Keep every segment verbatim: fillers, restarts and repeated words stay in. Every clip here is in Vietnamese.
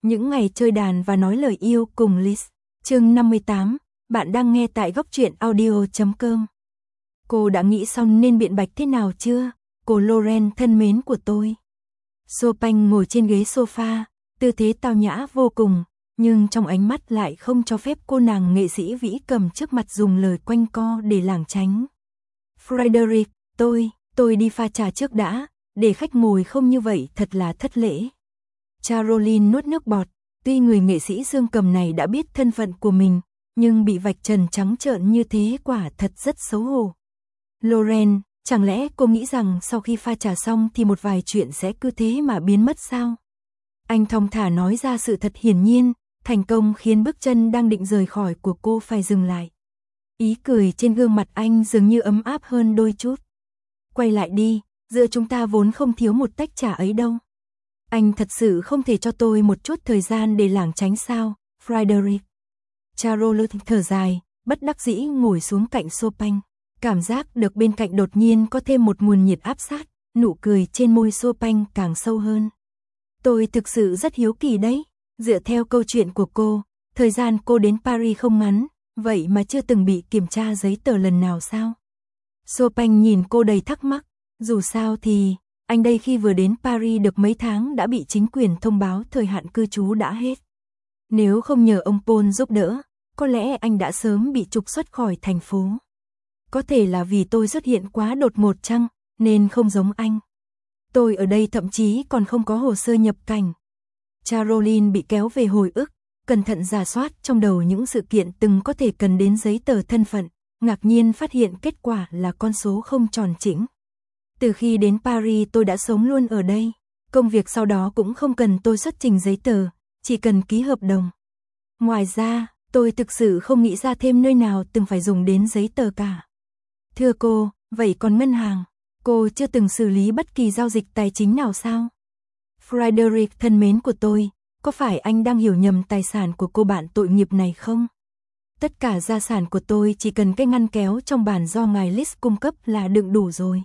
Những ngày chơi đàn và nói lời yêu cùng Liz. Chương năm mươi tám, bạn đang nghe tại góc truyện audio chấm com. Cô đã nghĩ xong nên biện bạch thế nào chưa, cô Lauren thân mến của tôi? Chopin ngồi trên ghế sofa, tư thế tao nhã vô cùng, nhưng trong ánh mắt lại không cho phép cô nàng nghệ sĩ vĩ cầm trước mặt dùng lời quanh co để lảng tránh. Frederick, tôi, tôi đi pha trà trước đã, để khách ngồi không như vậy thật là thất lễ. Caroline nuốt nước bọt, tuy người nghệ sĩ dương cầm này đã biết thân phận của mình, nhưng bị vạch trần trắng trợn như thế quả thật rất xấu hổ. Lauren, chẳng lẽ cô nghĩ rằng sau khi pha trà xong thì một vài chuyện sẽ cứ thế mà biến mất sao? Anh thong thả nói ra sự thật hiển nhiên, thành công khiến bước chân đang định rời khỏi của cô phải dừng lại. Ý cười trên gương mặt anh dường như ấm áp hơn đôi chút. Quay lại đi, giữa chúng ta vốn không thiếu một tách trà ấy đâu. Anh thật sự không thể cho tôi một chút thời gian để lảng tránh sao, Frederick? Caroline thở dài, bất đắc dĩ ngồi xuống cạnh Chopin. Cảm giác được bên cạnh đột nhiên có thêm một nguồn nhiệt áp sát, nụ cười trên môi Chopin càng sâu hơn. Tôi thực sự rất hiếu kỳ đấy, dựa theo câu chuyện của cô, thời gian cô đến Paris không ngắn, vậy mà chưa từng bị kiểm tra giấy tờ lần nào sao? Chopin nhìn cô đầy thắc mắc, dù sao thì, anh đây khi vừa đến Paris được mấy tháng đã bị chính quyền thông báo thời hạn cư trú đã hết. Nếu không nhờ ông Paul giúp đỡ, có lẽ anh đã sớm bị trục xuất khỏi thành phố. Có thể là vì tôi xuất hiện quá đột ngột chăng, nên không giống anh. Tôi ở đây thậm chí còn không có hồ sơ nhập cảnh. Caroline bị kéo về hồi ức, cẩn thận rà soát trong đầu những sự kiện từng có thể cần đến giấy tờ thân phận, ngạc nhiên phát hiện kết quả là con số không tròn chỉnh. Từ khi đến Paris tôi đã sống luôn ở đây, công việc sau đó cũng không cần tôi xuất trình giấy tờ, chỉ cần ký hợp đồng. Ngoài ra, tôi thực sự không nghĩ ra thêm nơi nào từng phải dùng đến giấy tờ cả. Thưa cô, vậy còn ngân hàng, cô chưa từng xử lý bất kỳ giao dịch tài chính nào sao? Frederick thân mến của tôi, có phải anh đang hiểu nhầm tài sản của cô bạn tội nghiệp này không? Tất cả gia sản của tôi chỉ cần cái ngăn kéo trong bàn do ngài Liz cung cấp là đựng đủ rồi.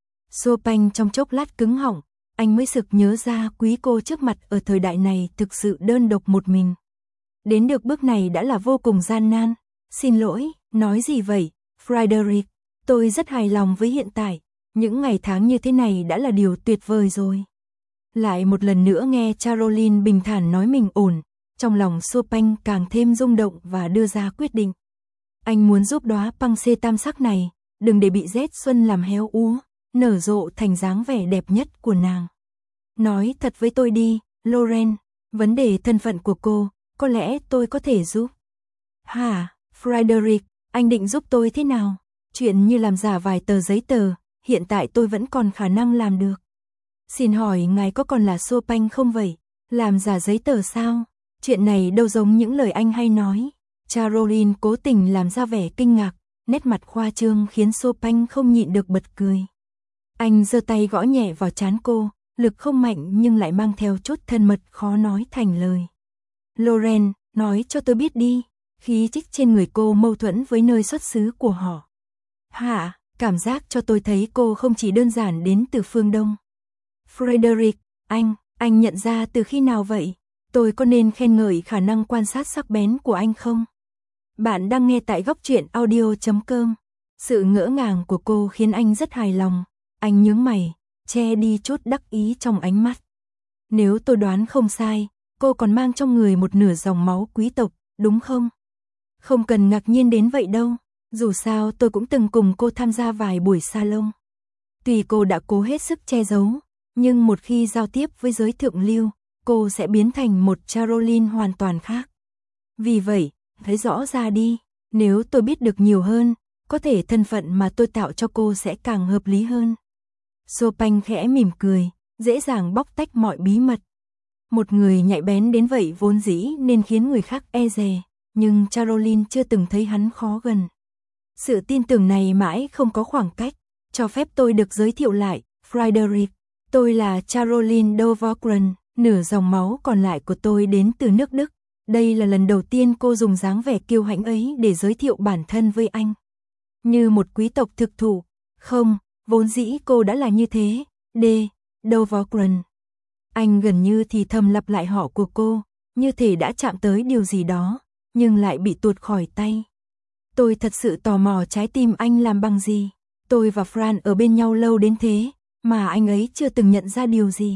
Chopin trong chốc lát cứng họng, anh mới sực nhớ ra quý cô trước mặt ở thời đại này thực sự đơn độc một mình. Đến được bước này đã là vô cùng gian nan. Xin lỗi, nói gì vậy, Frederick? Tôi rất hài lòng với hiện tại, những ngày tháng như thế này đã là điều tuyệt vời rồi. Lại một lần nữa nghe Caroline bình thản nói mình ổn, trong lòng Chopin càng thêm rung động và đưa ra quyết định. Anh muốn giúp đóa băng xê tam sắc này, đừng để bị rét xuân làm héo úa, nở rộ thành dáng vẻ đẹp nhất của nàng. Nói thật với tôi đi, Lauren, vấn đề thân phận của cô, có lẽ tôi có thể giúp. Hả, Frederick, anh định giúp tôi thế nào? Chuyện như làm giả vài tờ giấy tờ, hiện tại tôi vẫn còn khả năng làm được. Xin hỏi ngài có còn là Chopin không vậy? Làm giả giấy tờ sao? Chuyện này đâu giống những lời anh hay nói. Caroline cố tình làm ra vẻ kinh ngạc, nét mặt khoa trương khiến Chopin không nhịn được bật cười. Anh giơ tay gõ nhẹ vào trán cô, lực không mạnh nhưng lại mang theo chút thân mật khó nói thành lời. Lauren, nói cho tôi biết đi, khí chất trên người cô mâu thuẫn với nơi xuất xứ của họ. Hả, cảm giác cho tôi thấy cô không chỉ đơn giản đến từ phương Đông. Frederick, anh, anh nhận ra từ khi nào vậy? Tôi có nên khen ngợi khả năng quan sát sắc bén của anh không? Bạn đang nghe tại góc truyện audio chấm com. Sự ngỡ ngàng của cô khiến anh rất hài lòng. Anh nhướng mày, che đi chút đắc ý trong ánh mắt. Nếu tôi đoán không sai, cô còn mang trong người một nửa dòng máu quý tộc, đúng không? Không cần ngạc nhiên đến vậy đâu. Dù sao tôi cũng từng cùng cô tham gia vài buổi salon. Tuy cô đã cố hết sức che giấu, nhưng một khi giao tiếp với giới thượng lưu, cô sẽ biến thành một Caroline hoàn toàn khác. Vì vậy, thấy rõ ra đi, nếu tôi biết được nhiều hơn, có thể thân phận mà tôi tạo cho cô sẽ càng hợp lý hơn. Chopin khẽ mỉm cười, dễ dàng bóc tách mọi bí mật. Một người nhạy bén đến vậy vốn dĩ nên khiến người khác e dè, nhưng Caroline chưa từng thấy hắn khó gần. Sự tin tưởng này mãi không có khoảng cách, cho phép tôi được giới thiệu lại, Frederick. Tôi là Caroline Dovogren, nửa dòng máu còn lại của tôi đến từ nước Đức. Đây là lần đầu tiên cô dùng dáng vẻ kiêu hãnh ấy để giới thiệu bản thân với anh. Như một quý tộc thực thụ, không, vốn dĩ cô đã là như thế, D. Dovogren. Anh gần như thì thầm lặp lại họ của cô, như thể đã chạm tới điều gì đó, nhưng lại bị tuột khỏi tay. Tôi thật sự tò mò trái tim anh làm bằng gì. Tôi và Fran ở bên nhau lâu đến thế, mà anh ấy chưa từng nhận ra điều gì.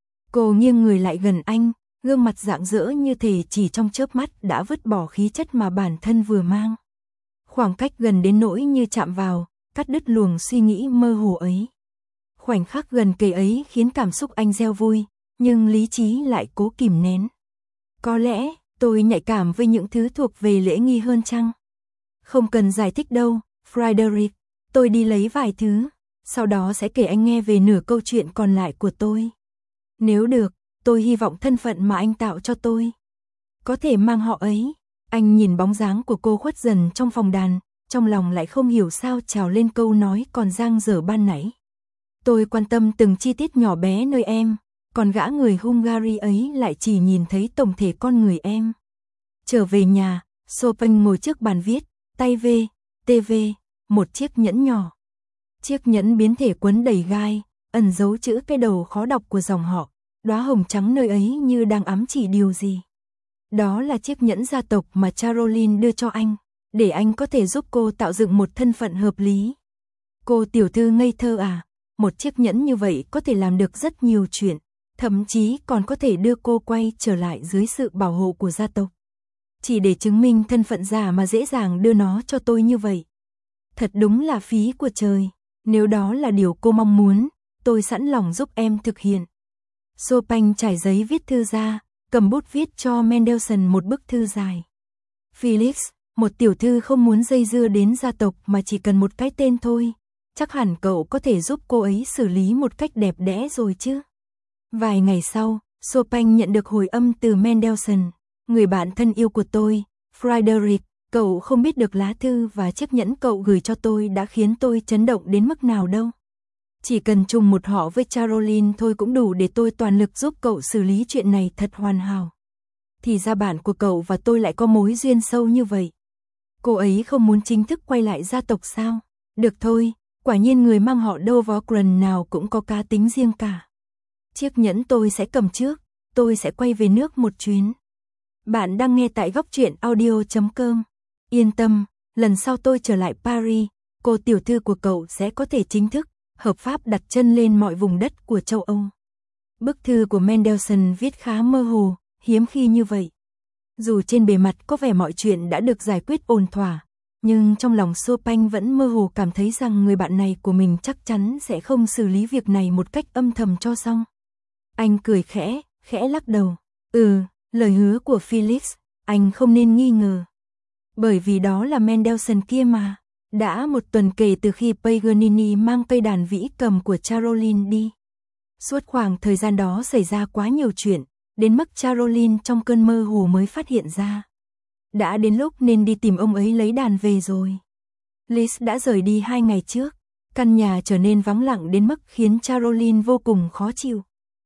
Cô nghiêng người lại gần anh, gương mặt rạng rỡ như thể chỉ trong chớp mắt đã vứt bỏ khí chất mà bản thân vừa mang. Khoảng cách gần đến nỗi như chạm vào, cắt đứt luồng suy nghĩ mơ hồ ấy. Khoảnh khắc gần kề ấy khiến cảm xúc anh reo vui, nhưng lý trí lại cố kìm nén. Có lẽ, tôi nhạy cảm với những thứ thuộc về lễ nghi hơn chăng? Không cần giải thích đâu, Frederick, tôi đi lấy vài thứ, sau đó sẽ kể anh nghe về nửa câu chuyện còn lại của tôi. Nếu được, tôi hy vọng thân phận mà anh tạo cho tôi có thể mang họ ấy. Anh nhìn bóng dáng của cô khuất dần trong phòng đàn, trong lòng lại không hiểu sao trào lên câu nói còn dang dở ban nãy. Tôi quan tâm từng chi tiết nhỏ bé nơi em, còn gã người Hungary ấy lại chỉ nhìn thấy tổng thể con người em. Trở về nhà, Chopin ngồi trước bàn viết, tay vê, tê vê, một chiếc nhẫn nhỏ. Chiếc nhẫn biến thể quấn đầy gai, ẩn dấu chữ cái đầu khó đọc của dòng họ, đóa hồng trắng nơi ấy như đang ám chỉ điều gì. Đó là chiếc nhẫn gia tộc mà Caroline đưa cho anh, để anh có thể giúp cô tạo dựng một thân phận hợp lý. Cô tiểu thư ngây thơ à, một chiếc nhẫn như vậy có thể làm được rất nhiều chuyện, thậm chí còn có thể đưa cô quay trở lại dưới sự bảo hộ của gia tộc. Chỉ để chứng minh thân phận giả mà dễ dàng đưa nó cho tôi như vậy. Thật đúng là phí của trời, nếu đó là điều cô mong muốn, tôi sẵn lòng giúp em thực hiện. Chopin trải giấy viết thư ra, cầm bút viết cho Mendelssohn một bức thư dài. Felix, một tiểu thư không muốn dây dưa đến gia tộc mà chỉ cần một cái tên thôi. Chắc hẳn cậu có thể giúp cô ấy xử lý một cách đẹp đẽ rồi chứ. Vài ngày sau, Chopin nhận được hồi âm từ Mendelssohn. Người bạn thân yêu của tôi, Frederick, cậu không biết được lá thư và chiếc nhẫn cậu gửi cho tôi đã khiến tôi chấn động đến mức nào đâu. Chỉ cần trùng một họ với Caroline thôi cũng đủ để tôi toàn lực giúp cậu xử lý chuyện này thật hoàn hảo. Thì ra bạn của cậu và tôi lại có mối duyên sâu như vậy. Cô ấy không muốn chính thức quay lại gia tộc sao? Được thôi, quả nhiên người mang họ Dovogren nào cũng có cá tính riêng cả. Chiếc nhẫn tôi sẽ cầm trước, tôi sẽ quay về nước một chuyến. Bạn đang nghe tại góc truyện audio chấm com. Yên tâm, lần sau tôi trở lại Paris, cô tiểu thư của cậu sẽ có thể chính thức, hợp pháp đặt chân lên mọi vùng đất của châu Âu. Bức thư của Mendelssohn viết khá mơ hồ, hiếm khi như vậy. Dù trên bề mặt có vẻ mọi chuyện đã được giải quyết ổn thỏa, nhưng trong lòng Chopin vẫn mơ hồ cảm thấy rằng người bạn này của mình chắc chắn sẽ không xử lý việc này một cách âm thầm cho xong. Anh cười khẽ, khẽ lắc đầu. Ừ, lời hứa của Felix, anh không nên nghi ngờ. Bởi vì đó là Mendelssohn kia mà. Đã một tuần kể từ khi Paganini mang cây đàn vĩ cầm của Caroline đi. Suốt khoảng thời gian đó xảy ra quá nhiều chuyện, đến mức Caroline trong cơn mơ hồ mới phát hiện ra. Đã đến lúc nên đi tìm ông ấy lấy đàn về rồi. Liz đã rời đi hai ngày trước, căn nhà trở nên vắng lặng đến mức khiến Caroline vô cùng khó chịu.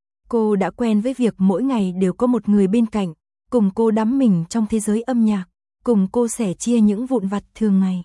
Cô đã quen với việc mỗi ngày đều có một người bên cạnh, cùng cô đắm mình trong thế giới âm nhạc, cùng cô sẻ chia những vụn vặt thường ngày.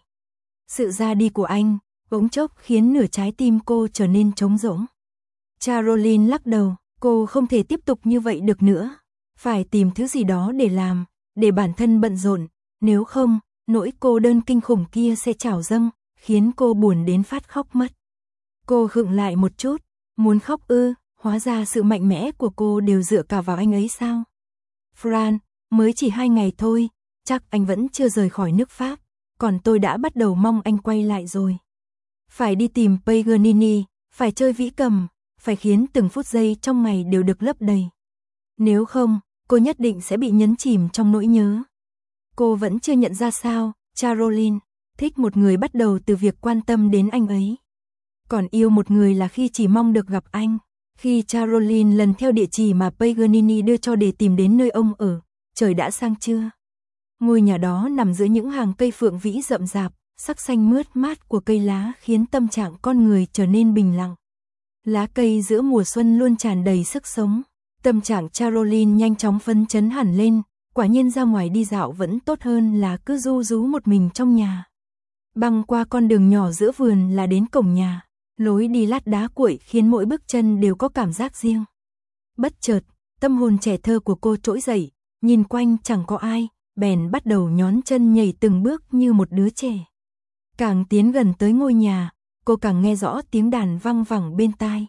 Sự ra đi của anh, bỗng chốc khiến nửa trái tim cô trở nên trống rỗng. Caroline lắc đầu, cô không thể tiếp tục như vậy được nữa. Phải tìm thứ gì đó để làm, để bản thân bận rộn, nếu không, nỗi cô đơn kinh khủng kia sẽ trào dâng, khiến cô buồn đến phát khóc mất. Cô khựng lại một chút, muốn khóc ư, hóa ra sự mạnh mẽ của cô đều dựa cả vào anh ấy sao? Fran, mới chỉ hai ngày thôi, chắc anh vẫn chưa rời khỏi nước Pháp, còn tôi đã bắt đầu mong anh quay lại rồi. Phải đi tìm Paganini, phải chơi vĩ cầm, phải khiến từng phút giây trong ngày đều được lấp đầy. Nếu không, cô nhất định sẽ bị nhấn chìm trong nỗi nhớ. Cô vẫn chưa nhận ra sao, Caroline thích một người bắt đầu từ việc quan tâm đến anh ấy. Còn yêu một người là khi chỉ mong được gặp anh. Khi Caroline lần theo địa chỉ mà Paganini đưa cho để tìm đến nơi ông ở, trời đã sang trưa. Ngôi nhà đó nằm giữa những hàng cây phượng vĩ rậm rạp, sắc xanh mướt mát của cây lá khiến tâm trạng con người trở nên bình lặng. Lá cây giữa mùa xuân luôn tràn đầy sức sống. Tâm trạng Caroline nhanh chóng phấn chấn hẳn lên, quả nhiên ra ngoài đi dạo vẫn tốt hơn là cứ ru rú một mình trong nhà. Băng qua con đường nhỏ giữa vườn là đến cổng nhà, lối đi lát đá cuội khiến mỗi bước chân đều có cảm giác riêng. Bất chợt, tâm hồn trẻ thơ của cô trỗi dậy, nhìn quanh chẳng có ai, bèn bắt đầu nhón chân nhảy từng bước như một đứa trẻ. Càng tiến gần tới ngôi nhà, cô càng nghe rõ tiếng đàn văng vẳng bên tai.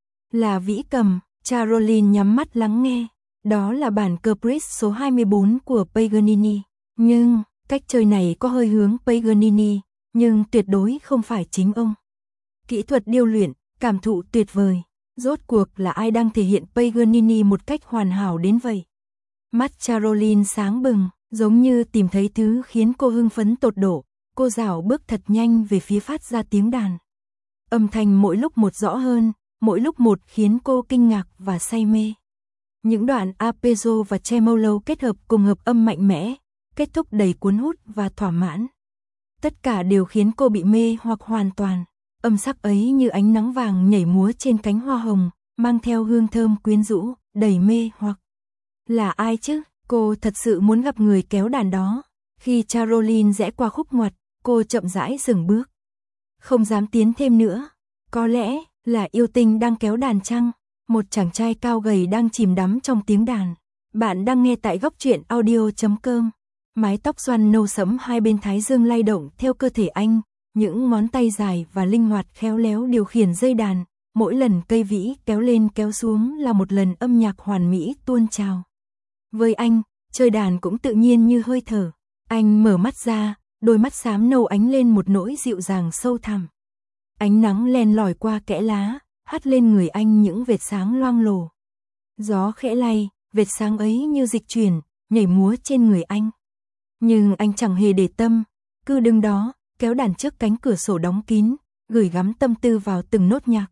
Là vĩ cầm, Caroline nhắm mắt lắng nghe, đó là bản Caprice số hai mươi bốn của Paganini, nhưng cách chơi này có hơi hướng Paganini, nhưng tuyệt đối không phải chính ông. Kỹ thuật điêu luyện, cảm thụ tuyệt vời, rốt cuộc là ai đang thể hiện Paganini một cách hoàn hảo đến vậy? Mắt Caroline sáng bừng, giống như tìm thấy thứ khiến cô hưng phấn tột độ, cô dảo bước thật nhanh về phía phát ra tiếng đàn. Âm thanh mỗi lúc một rõ hơn, mỗi lúc một khiến cô kinh ngạc và say mê. Những đoạn arpeggio và tremolo kết hợp cùng hợp âm mạnh mẽ, kết thúc đầy cuốn hút và thỏa mãn. Tất cả đều khiến cô bị mê hoặc hoàn toàn. Âm sắc ấy như ánh nắng vàng nhảy múa trên cánh hoa hồng, mang theo hương thơm quyến rũ, đầy mê hoặc. Là ai chứ? Cô thật sự muốn gặp người kéo đàn đó. Khi Caroline rẽ qua khúc ngoặt, cô chậm rãi dừng bước. Không dám tiến thêm nữa. Có lẽ là yêu tinh đang kéo đàn chăng? Một chàng trai cao gầy đang chìm đắm trong tiếng đàn. Bạn đang nghe tại góc truyện audio chấm com. Mái tóc xoăn nâu sẫm hai bên thái dương lay động theo cơ thể anh, những ngón tay dài và linh hoạt khéo léo điều khiển dây đàn, mỗi lần cây vĩ kéo lên kéo xuống là một lần âm nhạc hoàn mỹ tuôn trào. Với anh, chơi đàn cũng tự nhiên như hơi thở. Anh mở mắt ra, đôi mắt xám nâu ánh lên một nỗi dịu dàng sâu thẳm. Ánh nắng len lỏi qua kẽ lá, hắt lên người anh những vệt sáng loang lổ. Gió khẽ lay, vệt sáng ấy như dịch chuyển, nhảy múa trên người anh. Nhưng anh chẳng hề để tâm, cứ đứng đó, kéo đàn trước cánh cửa sổ đóng kín, gửi gắm tâm tư vào từng nốt nhạc.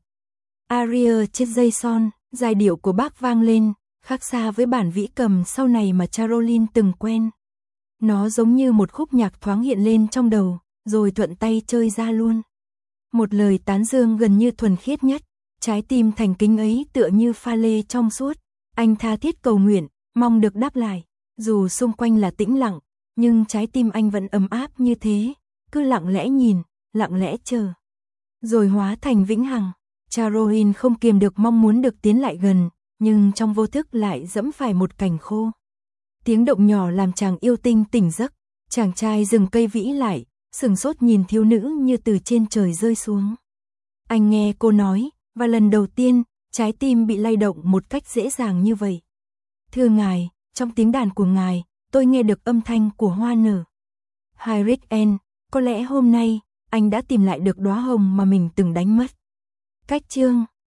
Aria trên dây son, giai điệu của Bach vang lên, khác xa với bản vĩ cầm sau này mà Caroline từng quen. Nó giống như một khúc nhạc thoáng hiện lên trong đầu, rồi thuận tay chơi ra luôn. Một lời tán dương gần như thuần khiết nhất, trái tim thành kính ấy tựa như pha lê trong suốt. Anh tha thiết cầu nguyện, mong được đáp lại, dù xung quanh là tĩnh lặng, nhưng trái tim anh vẫn ấm áp như thế, cứ lặng lẽ nhìn, lặng lẽ chờ. Rồi hóa thành vĩnh hằng. Caroline không kiềm được mong muốn được tiến lại gần, nhưng trong vô thức lại dẫm phải một cành khô. Tiếng động nhỏ làm chàng yêu tinh tỉnh giấc, chàng trai dừng cây vĩ lại, sừng sốt nhìn thiếu nữ như từ trên trời rơi xuống. Anh nghe cô nói, và lần đầu tiên, trái tim bị lay động một cách dễ dàng như vậy. Thưa ngài, trong tiếng đàn của ngài, tôi nghe được âm thanh của hoa nở. Heinrich N, có lẽ hôm nay, anh đã tìm lại được đóa hồng mà mình từng đánh mất. Cách chương